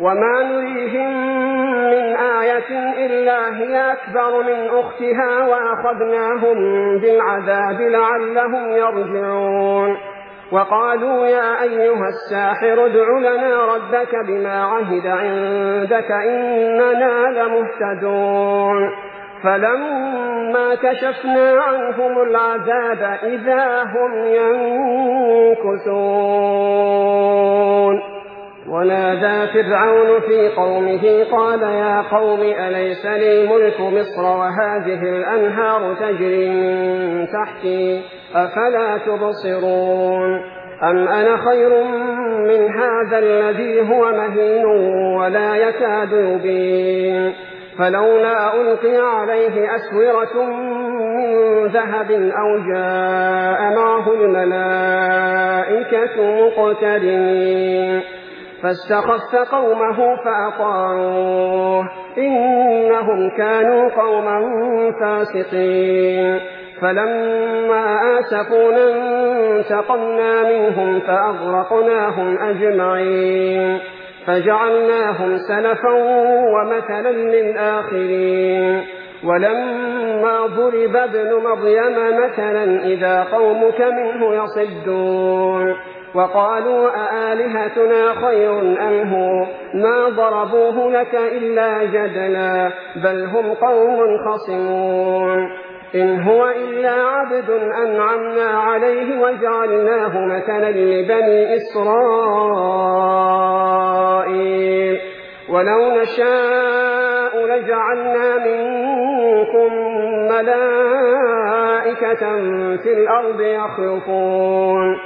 وما نريهم من آية إلا هي أكبر من أختها وأخذناهم بالعذاب لعلهم يرجعون. وقالوا يا أيها الساحر ادع لنا ربك بما عهد عندك إننا لمهتدون. فلما كشفنا عنهم العذاب إذا هم ينكثون. ونادى فرعون في قومه قال يا قوم أليس لي ملك مصر وهذه الأنهار تجري من تحتي أفلا تبصرون. أم أنا خير من هذا الذي هو مهين ولا يكاد يبين. فلولا ألقي عليه أسورة من ذهب أو جاء معه الملائكة مقترنين. فاستخف قومه فأطاعوه إنهم كانوا قوما فاسقين. فلما آسفونا انتقمنا منهم فأغرقناهم أجمعين فجعلناهم سلفا ومثلا للآخرين. ولما ضرب ابن مريم مثلا إذا قومك منه يصدون. وقالوا أآلهتنا خير أم هو ما ضربوه لك إلا جدلا بل هم قوم خصمون. إن هو إلا عبد أنعمنا عليه وجعلناه مثلا لبني إسرائيل. ولو نشاء لجعلنا منكم ملائكة في الأرض يخلفون